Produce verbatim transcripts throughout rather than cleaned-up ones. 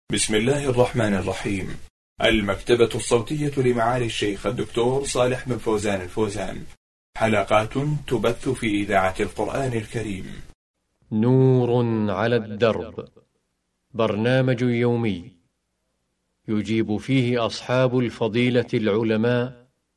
بسم الله الرحمن الرحيم. المكتبة الصوتية لمعالي الشيخ الدكتور صالح بن فوزان الفوزان، حلقات تبث في إذاعة القرآن الكريم. نور على الدرب، برنامج يومي يجيب فيه أصحاب الفضيلة العلماء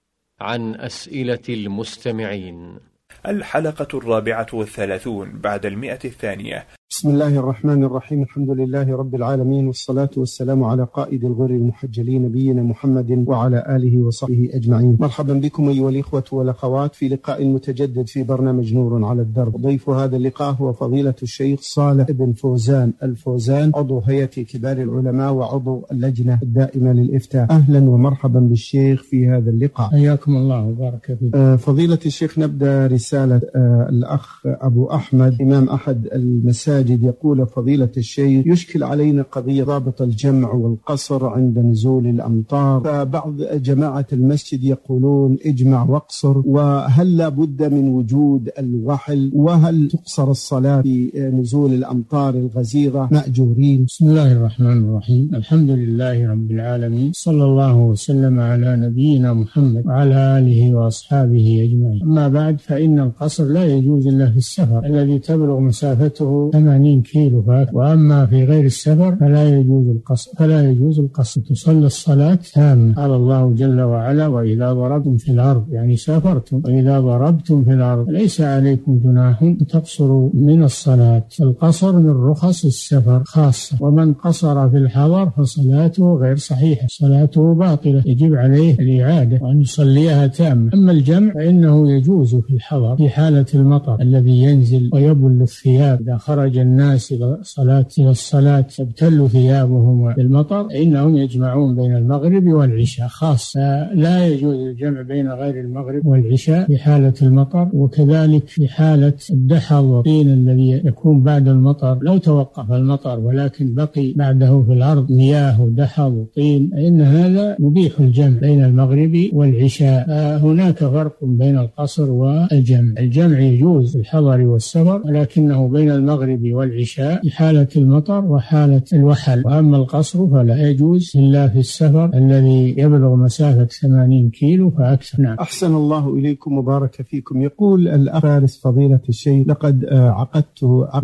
عن أسئلة المستمعين. الحلقة الرابعة والثلاثون بعد المئة الثانية. بسم الله الرحمن الرحيم. الحمد لله رب العالمين، والصلاة والسلام على قائد الغر المحجلين نبينا محمد وعلى آله وصحبه أجمعين. مرحبا بكم أيها الإخوة والأخوات في لقاء متجدد في برنامج نور على الدرب. ضيف هذا اللقاء هو فضيلة الشيخ صالح بن فوزان الفوزان، عضو هيئة كبار العلماء وعضو اللجنة الدائمة للإفتاء. أهلا ومرحبا بالشيخ في هذا اللقاء. حياكم الله وبارك فيك. آه فضيلة الشيخ، نبدأ رسالة آه الأخ أبو أحمد إمام أحد المساجد، يقول فضيلة الشيخ: يشكل علينا قضية ضابط الجمع والقصر عند نزول الأمطار، فبعض جماعة المسجد يقولون اجمع واقصر، وهل لا بد من وجود الوحل؟ وهل تقصر الصلاة في نزول الأمطار الغزيرة مأجورين؟ بسم الله الرحمن الرحيم. الحمد لله رب العالمين، صلى الله وسلم على نبينا محمد وعلى آله وأصحابه أجمعين. أما بعد، فإن القصر لا يجوز إلا في السفر الذي تبلغ مسافته ثمانين كيلو فات، وأما في غير السفر فلا يجوز القصر فلا يجوز القصر تصلى الصلاة تامة. قال الله جل وعلا: وإذا ضربتم في الأرض، يعني سافرتم، وإذا ضربتم في الأرض ليس عليكم جناح تقصروا من الصلاة. القصر من رخص السفر خاصة، ومن قصر في الحضر فصلاته غير صحيحة، صلاته باطلة، يجب عليه الإعادة وأن يصليها تامة. أما الجمع فإنه يجوز في الحضر في حالة المطر الذي ينزل ويبل الثياب. إذا خرج الناس إلى الصلاة إلى الصلاة تبتل ثيابهم بالمطر، إنهم يجمعون بين المغرب والعشاء خاصة. لا يجوز الجمع بين غير المغرب والعشاء في حالة المطر، وكذلك في حالة الدحض والطين الذي يكون بعد المطر. لو توقف المطر ولكن بقي بعده في الأرض مياه ودحض وطين، فإن هذا يبيح الجمع بين المغرب والعشاء. هناك فرق بين القصر والجمع. الجمع يجوز في الحضر والسفر، ولكنه بين المغرب والعشاء في حالة المطر وحالة الوحل. وأما القصر فلا يجوز إلا في السفر الذي يبلغ مسافة ثمانين كيلو فأكثر. نعم. أحسن الله إليكم وبارك فيكم. يقول الأخ فارس فضيلة الشيخ: لقد عقدت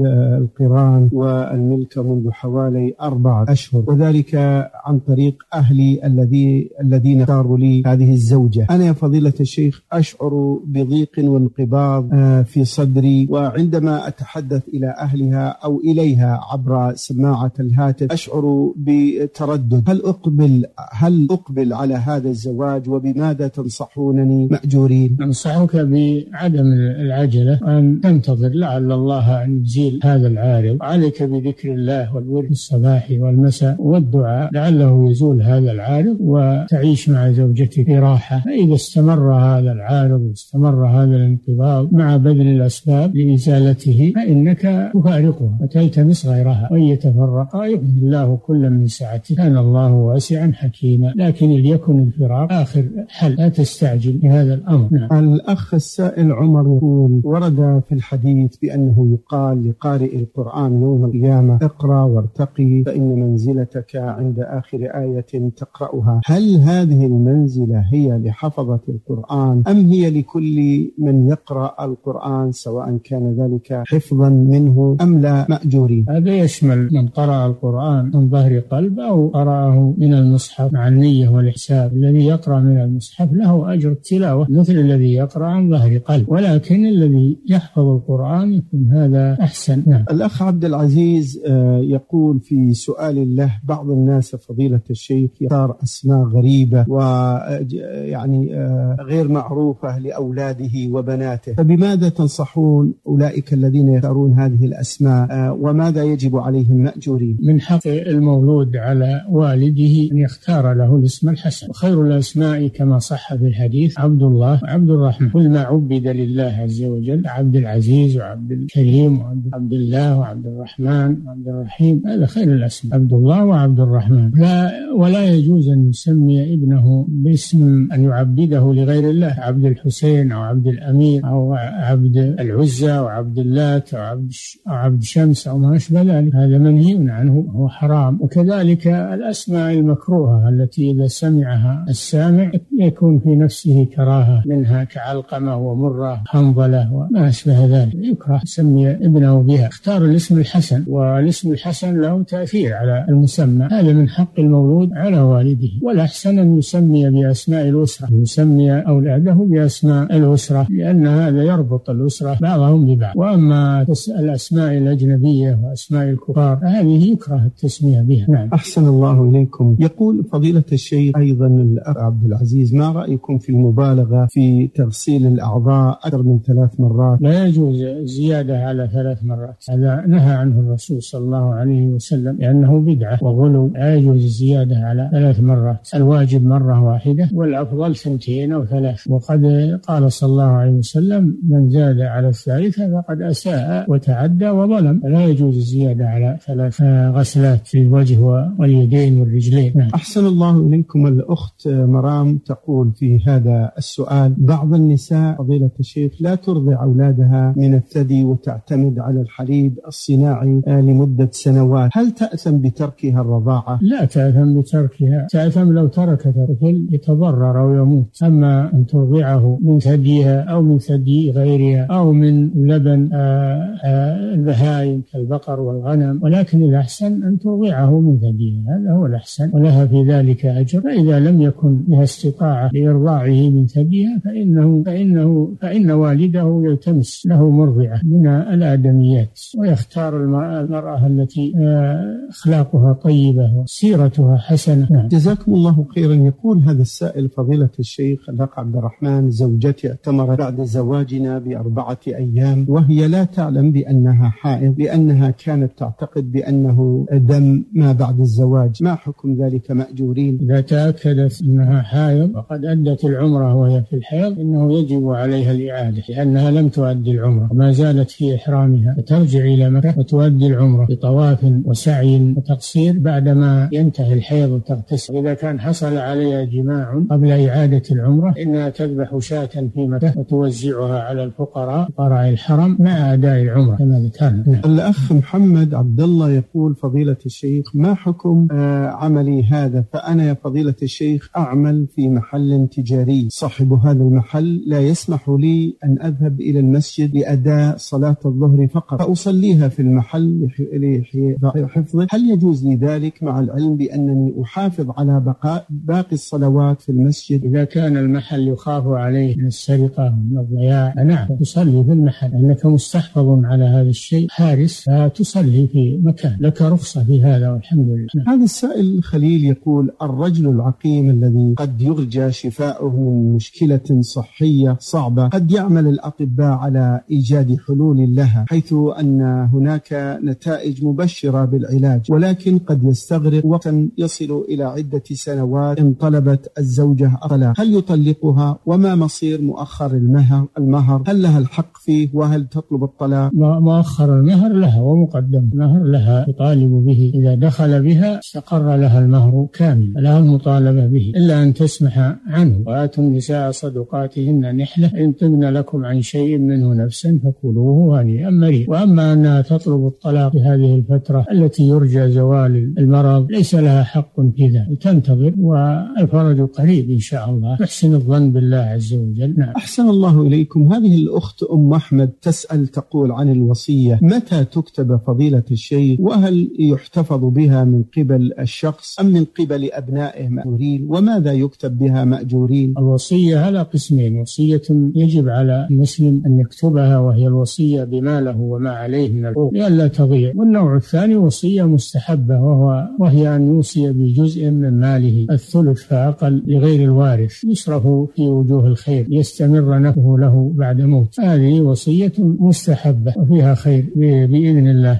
القران والملك منذ حوالي أربعة أشهر، وذلك عن طريق أهلي الذي الذين اختاروا لي هذه الزوجة. أنا يا فضيلة الشيخ أشعر بضيق وانقباض في صدري، وعندما أتحدث إلى أهلها أو إليها عبر سماعة الهاتف أشعر بتردد. هل أقبل هل أقبل على هذا الزواج، وبماذا تنصحونني مأجورين؟ أنصحك بعدم العجلة وأن تنتظر لعل الله أن يزيل هذا العارض. عليك بذكر الله والورد الصباحي والمساء والدعاء لعله يزول هذا العارض، وتعيش مع زوجتك براحة. فإذا استمر هذا العارض واستمر هذا الانقباض مع بذل الأسباب لإزالته فإنك تفارقها وتلتمس غيرها، وإن يتفرقا يغني الله كل من سعته، كان الله واسعا حكيما. لكن ليكن الفراق آخر حل، لا تستعجل في هذا الأمر. نعم. الأخ السائل عمر يقول: ورد في الحديث بأنه يقال لقارئ القرآن يوم القيامة: اقرأ وارتقي فإن منزلتك عند آخر آية تقرأها. هل هذه المنزلة هي لحفظة القرآن، أم هي لكل من يقرأ القرآن سواء كان ذلك حفظا منه أم لا مأجورين؟ هذا يشمل من قرأ القرآن من ظهر قلب أو قرأه من المصحف مع النية والإحساب. الذي يقرأ من المصحف له أجر التلاوة مثل الذي يقرأ عن ظهر قلب، ولكن الذي يحفظ القرآن يكون هذا أحسن. نعم. الأخ عبد العزيز يقول في سؤال له: بعض الناس فضيلة الشيخ يختار أسماء غريبة ويعني غير معروفة لأولاده وبناته، فبماذا تنصحون أولئك الذين يختارون هذه الأسماء، وماذا يجب عليهم مأجورين؟ من حق المولود على والده أن يختار له الاسم الحسن، وخير الأسماء كما صح في الحديث عبد الله وعبد الرحمن. كل ما عبد لله عز وجل: عبد العزيز وعبد الكريم وعبد الله وعبد الرحمن وعبد الرحيم، هذا خير الأسماء، عبد الله وعبد الرحمن. لا ولا يجوز أن يسمي ابنه باسم أن يعبده لغير الله: عبد الحسين أو عبد الأمير أو عبد العزة أو عبد اللات أو عبد عبد شمس أو ما أشبه ذلك، هذا منهي عنه، هو حرام. وكذلك الأسماء المكروهة التي إذا سمعها السامع يكون في نفسه كراهة منها، كعلقمة ومرة حنظلة وما أشبه ذلك، يكره يسمي ابنه بها. اختار الاسم الحسن، والاسم الحسن له تأثير على المسمى، هذا من حق المولود على والده. والأحسن أن يسمي بأسماء الأسرة، يسمي أولاده بأسماء الأسرة، لأن هذا يربط الأسرة بعضهم ببعض. وأما الأسماء الأجنبية وأسماء الكفار هذه يكره التسمية بها. نعم. أحسن الله إليكم. يقول فضيلة الشيخ أيضا الأخ عبد العزيز: ما رأيكم في المبالغة في تغسيل الأعضاء أكثر من ثلاث مرات؟ لا يجوز زيادة على ثلاث مرات، هذا نهى عنه الرسول صلى الله عليه وسلم لأنه بدعة وغلو. لا يجوز الزيادة على ثلاث مرات، الواجب مرة واحدة والأفضل ثنتين أو ثلاث. وقد قال صلى الله عليه وسلم: من زاد على الثالثة فقد أساء وتعدى وظلم. لا يجوز الزيادة على ثلاث غسلات في الوجه واليدين والرجلين. نعم. أحسن الله إليكم. الأخت مرام تقول في هذا السؤال: بعض النساء فضيلة الشيخ لا ترضع أولادها من الثدي وتعتمد على الحليب الصناعي لمدة سنوات، هل تأثم بتركها الرضاعة؟ لا تأثم بتركها، تأثم لو تركت الطفل يتضرر أو يموت. أما أن ترضعه من ثديها أو من ثدي غيرها أو من لبن البهائم كالبقر والغنم، ولكن الأحسن أن ترضعه من ثديها، هذا هو الأحسن، ولها في ذلك أجر. فإذا لم يكن لها استطاعة لإرضاعه من ثديها فإنه فإنه فإن والده يلتمس له مرضعة من الآدميات، ويختار المرأة التي أخلاقها طيبة وسيرتها حسنة. جزاكم الله خيرا. يقول هذا السائل: فضيلة الشيخ الأخ عبد الرحمن، زوجتي اعتمرت بعد زواجنا بأربعة أيام وهي لا تعلم بأنها حائض، لأنها كانت تعتقد بأنه دم ما بعد الزواج، ما حكم ذلك مأجورين؟ إذا تأكدت أنها حائض وقد أدت العمرة وهي في الحيض إنه يجب عليها الإعادة، لأنها لم تؤدي العمرة وما زالت في إحرامها، فترجع إلى مكة وتؤدي العمرة بطواف وسعي وتقصير بعدما ينتهي الحيض وتغتسل. إذا كان حصل عليها جماع قبل إعادة العمرة إنها تذبح شاة في مكة وتوزعها على الفقراء فقراء الحرم مع أداء العمرة كما ذكرنا. الأخ محمد عبد الله يقول: فضيلة الشيخ، ما حكم آه عملي هذا؟ فأنا يا فضيلة الشيخ أعمل في محل تجاري، صاحب هذا المحل لا يسمح لي أن أذهب إلى المسجد لأداء صلاة الظهر فقط، فأصليها في المحل لحفظه، هل يجوز لي ذلك مع العلم بأنني أحافظ على بقاء باقي الصلوات في المسجد؟ إذا كان المحل يخاف عليه من السرقة ومن الضياع نعم تصلي في المحل، أنك مستحفظ على هذا الشيء حارس، فتصلي في مكان، لك رخصة في هذا والحمد لله. نعم. هذا السائل خليل يقول: الرجل العقيم الذي قد يرجى شفاؤه من مشكلة صحية صعبة، قد يعمل الأطباء على إيجاد حلول لها حيث أن هناك نتائج مبشرة بالعلاج، ولكن قد يستغرق وقتا يصل إلى عدة سنوات إن طلبت الزوجة الطلاق، هل يطلقها؟ وما مصير مؤخر المهر المهر هل لها الحق فيه؟ وهل تطلب الطلاق؟ مؤخر المهر لها ومقدم المهر لها، تطالب به إذا دخل بها استقر لها المهر كامل، لها المطالبة به إلا أن تسمح عنه. وآتوا النساء صدقاتهن نحلة إن طبن لكم عن شيء منه نفسا فكلوه هنيئا مريئا. وأما أنها تطلب الطلاق في هذه الفترة التي يرجى زوال المرض ليس لها حق في ذلك، تنتظر والفرج قريب إن شاء الله، تحسن الظن بالله عز وجل. نعم. أحسن الله إليكم. هذه الأخت أم أحمد تسأل تقول عن الوصية: متى تكتب فضيلة الشيخ؟ وهل يحتفظ بها من قبل الشخص أم من قبل أبنائه مأجورين؟ وماذا يكتب بها مأجورين؟ الوصية على قسمين: وصية يجب على المسلم أن يكتبها وهي الوصية بما له وما عليه من الحقوق لئلا تضيع، والنوع الثاني وصية مستحبة وهو وهي أن يوصي بجزء من ماله الثلث فأقل لغير الوارث يصرف في وجوه الخير يستمر نفعه له بعد موت، هذه وصية مستحبة وفيها خير بإذن الله.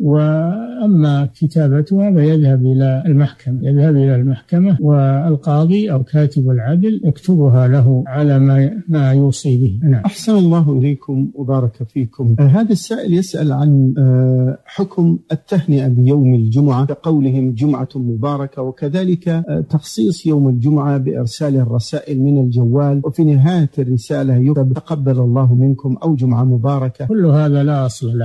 وأما كتابتها فيذهب إلى المحكمة يذهب إلى المحكمة والقاضي أو كاتب العدل يكتبها له على ما ما يوصي به. نعم. أحسن الله إليكم وبارك فيكم. آه هذا السائل يسأل عن آه حكم التهنئة بيوم الجمعة كقولهم جمعة مباركة، وكذلك آه تخصيص يوم الجمعة بإرسال الرسائل من الجوال وفي نهاية الرسالة يكتب تقبل الله منكم أو جمعة مباركة. كل هذا لا أصل له ولا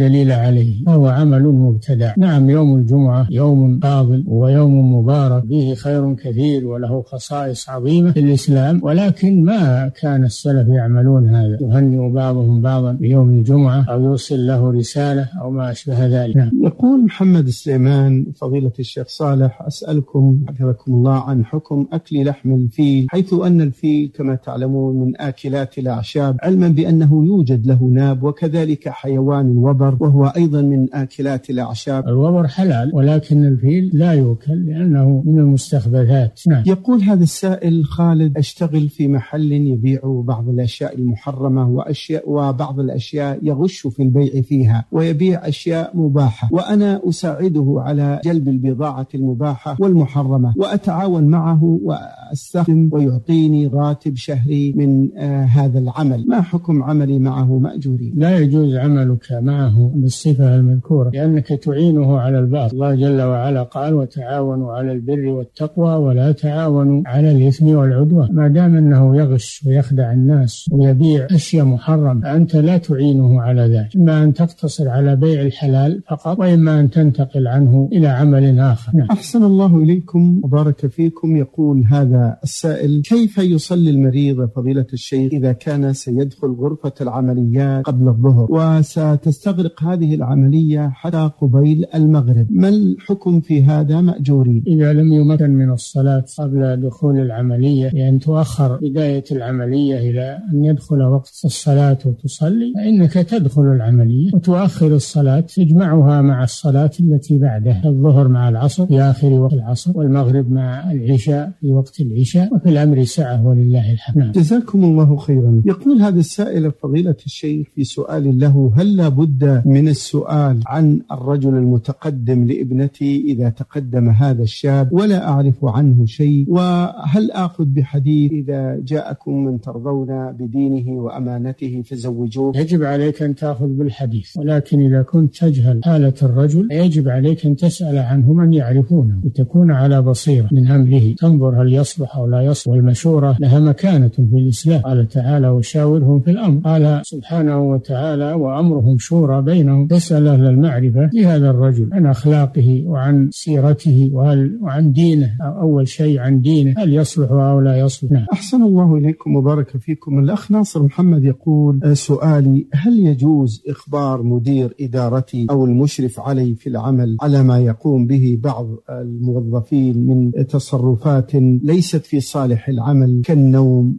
دليل عليه فهو عمل مبتدع. نعم، يوم الجمعة يوم فاضل ويوم مبارك فيه خير كثير وله خصائص عظيمة في الإسلام، ولكن ما كان السلف يعملون هذا، يهنئ بعضهم بعضا بيوم الجمعة أو يوصل له رسالة أو ما أشبه ذلك. نعم. يقول محمد سليمان: فضيلة الشيخ صالح، أسألكم حفظكم الله عن حكم أكل لحم الفيل، حيث أن الفيل كما تعلمون من آكلات الأعشاب، علما بأنه يوجد له ناب، وكذلك حيوان الوبر وهو أيضا من آكلات الأعشاب. الوبر حلال ولكن الفيل لا يؤكل لأنه من المستخبثات. نعم. يقول هذا السائل: خالد، أشتغل في محل يبيع بعض الأشياء المحرمة وأشياء وبعض الأشياء يغش في البيع فيها ويبيع أشياء مباحة، وأنا أساعده على جلب البضاعة المباحة والمحرمة، وأتعاون معه وأستخدم ويعطيني راتب شهري من آه هذا العمل، ما حكم عملي معه مأجورين؟ لا يجوز عملك معه بالصفة المذكورة لأنك تعينه على الباطل. الله جل وعلا قال: وتعاونوا على البر والتقوى ولا تعاونوا على الإثم والعدوان. ما دام أنه يغش ويخدع الناس ويبيع أشياء محرم أنت لا تعينه على ذلك، إما أن تقتصر على بيع الحلال فقط وإما أن تنتقل عنه إلى عمل آخر. نعم. أحسن الله إليكم وبارك فيكم. يقول هذا السائل: كيف يصلي المريض فضيلة الشيخ إذا كان سيدخل غرفة العمليات قبل الظهر وستستغرق هذه العملية حتى قبيل المغرب؟ ما الحكم في هذا مأجورين؟ إذا لم يمكن من الصلاة قبل دخول العملية، لأن تؤخر بداية العملية إلى أن يدخل وقت الصلاة وتصلي، فإنك تدخل العملية وتؤخر الصلاة، تجمعها مع الصلاة التي بعدها، الظهر مع العصر في آخر وقت العصر، والمغرب مع العشاء في وقت العشاء، وفي الأمر سعة ولله الحمد. جزاكم الله خيرا. يقول هذا السائل: فضيلة الشيخ، في سؤال له: هل لا بد من السؤال عن الرجل المتقدم لابنتي إذا تقدم هذا الشاب ولا أعرف عنه شيء؟ وهل آخذ بحديث إذا جاءكم من ترضون بدينه وأمانته فزوجوه؟ يجب عليك أن تأخذ بالحديث، ولكن إذا كنت تجهل حالة الرجل يجب عليك أن تسأل عنه من يعرفونه وتكون على بصيرة من أمره، تنظر هل يصلح أو لا يصلح. والمشورة لها مكانة في الإسلام، قال تعالى: وشاورهم في الأمر. قال سبحانه وتعالى: وأمرهم شورى بينهم. تسأل أهل المعرفة لهذا الرجل عن أخلاقه وعن سيرته وعن دينه، أول شيء عن دينه، هل يصلح أو لا يصلح. نعم. أحسن الله إليكم وبارك فيكم. الأخ ناصر محمد يقول: سؤالي: هل يجوز إخبار مدير إدارتي أو المشرف علي في العمل على ما يقوم به بعض الموظفين من تصرفات ليست في صالح العمل كالنوم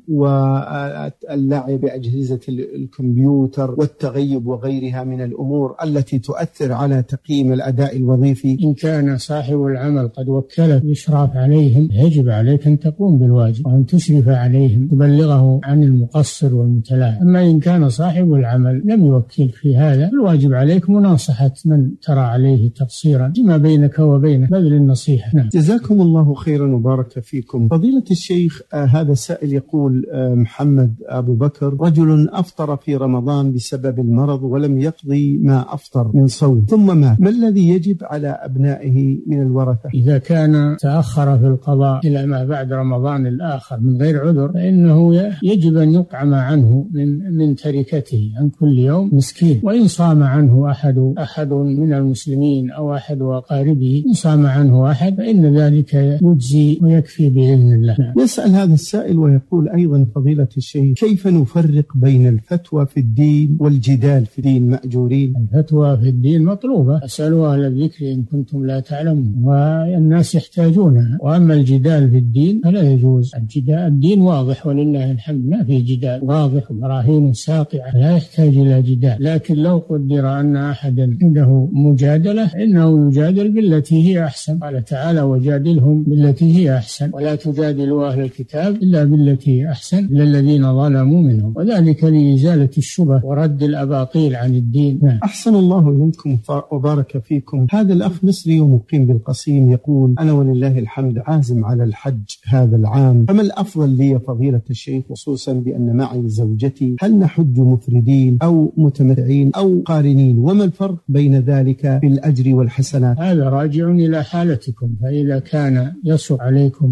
واللعب بأجهزة الكمبيوتر والتغيب وغيرها من الأمور التي تؤثر على تقييم الأداء الوظيفي؟ إن كان صاحب العمل قد وكلك الإشراف عليهم يجب عليك أن تقوم بالواجب وأن تشرف عليهم، تبلغه عن المقصر والمتلاعب. أما إن كان صاحب العمل لم يوكلك في هذا، الواجب عليك مناصحة من ترى عليه تقصيرا فيما بينك وبينه، بذل النصيحة. نعم. جزاكم الله خيرا وبارك فيكم. فضيلة الشيخ، آه هذا السائل يقول: آه محمد أبو بكر، رجل أفطر في رمضان بسبب المرض ولم يقضي ما أفطر من صوم ثم مات، ما الذي يجب على أبنائه من الورثة؟ إذا كان تأخر في القضاء إلى ما بعد رمضان الآخر من غير عذر فإنه يجب أن يطعم عنه من من تركته عن كل يوم مسكين، وإن صام عنه أحد أحد من المسلمين أو أحد أقاربه، إن صام عنه أحد فإن ذلك يجزي ويكفي بإذن الله. نعم. يسأل هذا السائل ويقول أيضا: فضيلة الشيخ، كيف نفرق بين الفتوى في الدين والجدال في الدين مأجورين؟ الفتوى في الدين مطلوبة، اسألوا أهل الذكر إن كنتم لا تعلمون، والناس يحتاجونها. وأما الجدال في الدين فلا يجوز. الجدال الدين واضح ولله الحمد، ما في جدال، واضح وبراهين ساطعة، لا يحتاج إلى جدال. لكن لو قدر أن أحدا عنده مجادلة إنه يجادل بالتي هي أحسن. قال تعالى: وجادلهم بالتي هي أحسن ولا تجادلوا أهل الكتاب إلا بالتي هي أحسن إلا الذين ظلموا منهم، وذلك لإزالة الشبه ورد الأباطيل عن الدين. نعم. أحسن الله إليكم وبارك فيكم. هذا الأخ مصري ومقيم بالقصيم يقول: أنا ولله الحمد عازم على الحج هذا العام، فما الأفضل لي فضيلة الشيخ، خصوصا بأن معي زوجتي؟ هل نحج مفردين أو متمتعين أو قارنين؟ وما الفرق بين ذلك في الأجر والحسنات؟ هذا راجع إلى حالتكم، فإذا كان يسر عليكم التمتع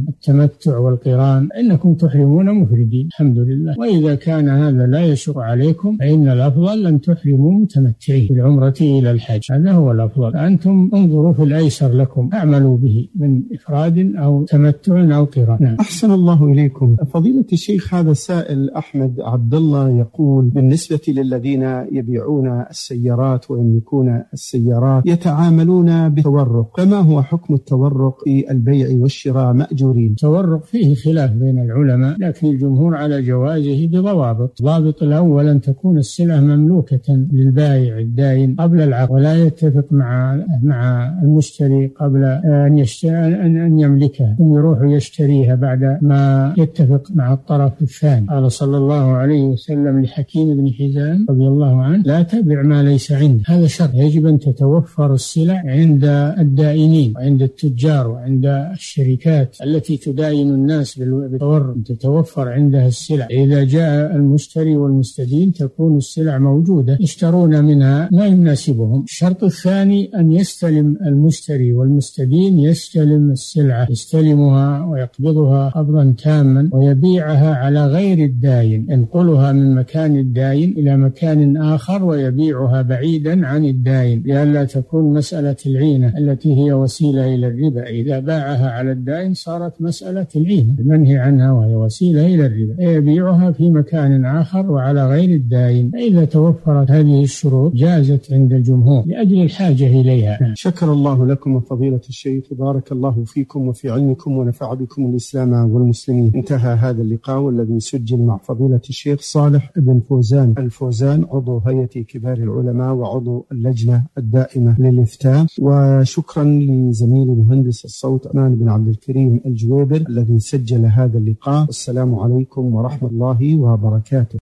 التمتع والقران إنكم تحرمون مفردين الحمد لله. وإذا كان هذا لا يشق عليكم فإن الأفضل أن تحرموا متمتعين بالعمرة إلى الحج، هذا هو الأفضل. أنتم انظروا في الأيسر لكم، اعملوا به من إفراد أو تمتع أو قران. نعم. أحسن الله إليكم فضيلة الشيخ. هذا السائل أحمد عبد الله يقول: بالنسبة للذين يبيعون السيارات ويملكون السيارات يتعاملون بالتورق، فما هو حكم التورق في البيع والشراء مأجورين؟ التورق فيه خلاف بين العلماء، لكن الجمهور على جوازه بضوابط. ضابط الأول أن تكون السلعة مملوكة للبائع الدائن قبل العقد، ولا يتفق مع مع المشتري قبل أن يشتري أن أن يملكها ثم يروح يشتريها بعد ما يتفق مع الطرف الثاني. قال صلى الله عليه وسلم لحكيم بن حزام رضي الله عنه: لا تبع ما ليس عندك. هذا شرط، يجب أن تتوفر السلع عند الدائنين وعند التجار وعند الشركات التي تداين الناس بالتورق، تتوفر عندها السلع. إذا جاء المشتري والمستدين تكون السلع موجودة، يشترون منها ما يناسبهم. الشرط الثاني أن يستلم المشتري والمستدين يستلم السلعة، يستلمها ويقبضها قبضا تاما ويبيعها على غير الداين، ينقلها من مكان الداين إلى مكان آخر ويبيعها بعيدا عن الداين، لئلا تكون مسألة العينة التي هي وسيلة إلى الربا. إذا باعها على الداين صارت مسألة العينة المنهي عنها وهي وسيلة إلى الربا، يبيعها في مكان آخر وعلى غير الداين. إذا توفرت هذه الشروط جازت عند الجمهور لأجل الحاجة إليها. شكر الله لكم فضيلة الشيخ، بارك الله فيكم وفي علمكم ونفع بكم الإسلام والمسلمين. انتهى هذا اللقاء والذي سجل مع فضيلة الشيخ صالح بن فوزان الفوزان، عضو هيئة كبار العلماء وعضو اللجنة الدائمة للإفتاء. وشكرا لزميل مهندس الصوت أمان بن عبد الكريم الجويبر الذي سجل هذا اللقاء. والسلام عليكم ورحمة الله وبركاته.